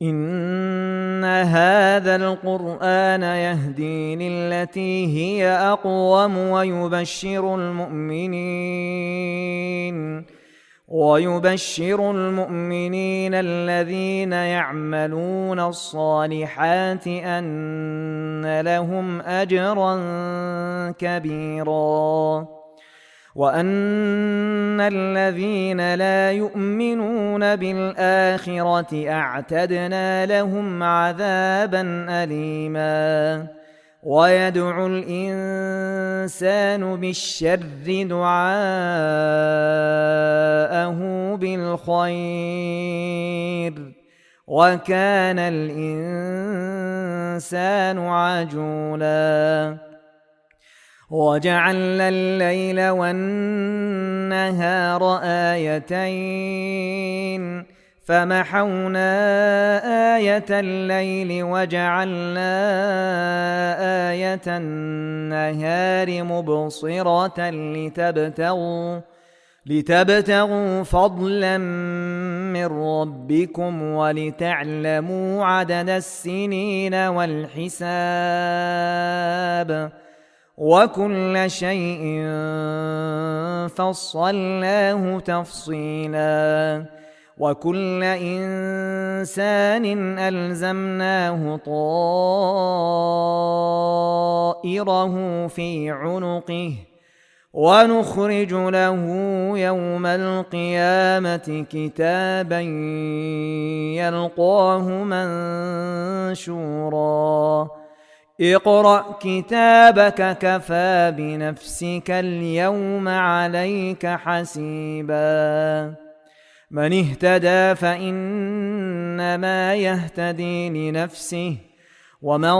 إن هذا القرآن يهدي للتي هي أقوم ويبشر المؤمنين الذين يعملون الصالحات أن لهم أجرا كبيرا وأن الذين لا يؤمنون بالآخرة أعتدنا لهم عذابا أليما ويدعو الإنسان بالشر دعاءه بالخير وكان الإنسان عجولا وجعلنا الليل والنهار آيتين فمحونا آية الليل وجعلنا آية النهار مبصرة لتبتغوا فضلا من ربكم ولتعلموا عدد السنين والحساب وكل شيء فصلناه تفصيلا وكل إنسان ألزمناه طائره في عنقه ونخرج له يوم القيامة كتابا يلقاه منشورا اقرأ كتابك كفى بنفسك اليوم عليك حسيبا من اهتدى فإنما يهتدي لنفسه ومن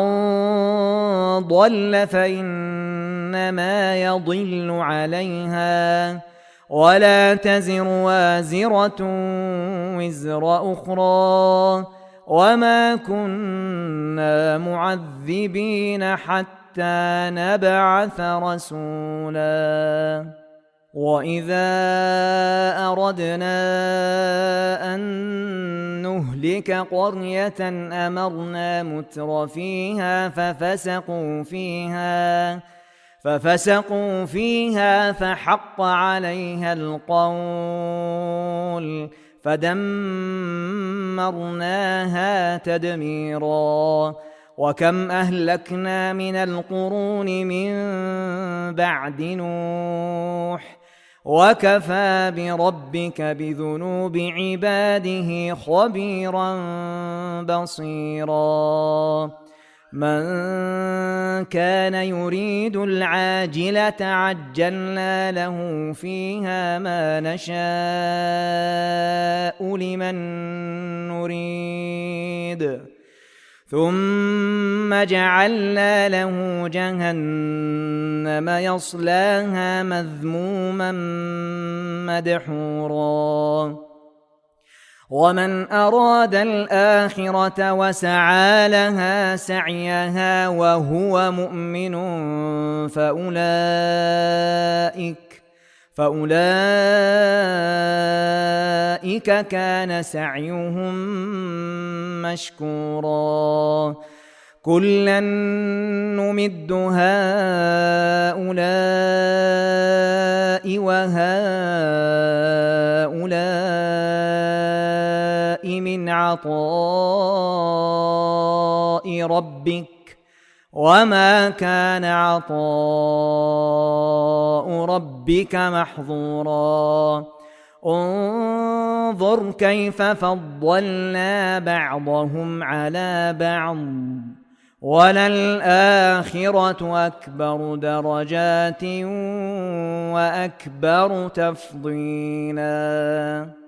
ضل فإنما يضل عليها ولا تزر وازرة وزر أخرى وما كنا معذبين حتى نبعث رسولا وإذا أردنا أن نهلك قرية أمرنا متر فيها ففسقوا فيها فحق عليها القول فدمرناها تدميرا وكم أهلكنا من القرون من بعد نوح وكفى بربك بذنوب عباده خبيرا بصيرا من كان يريد العاجلة عجلنا له فيها ما نشاء لمن نريد ثم جعلنا له جهنم يصلاها مذموما مدحورا ومن أراد الآخرة وسعى لها سعيها وهو مؤمن فأولئك كان سعيهم مشكورا كلا نمد هؤلاء وهؤلاء من عطاء ربك وما كان عطاء ربك محظورا انظر كيف فضلنا بعضهم على بعض وللآخرة أكبر درجات وأكبر تفضيلا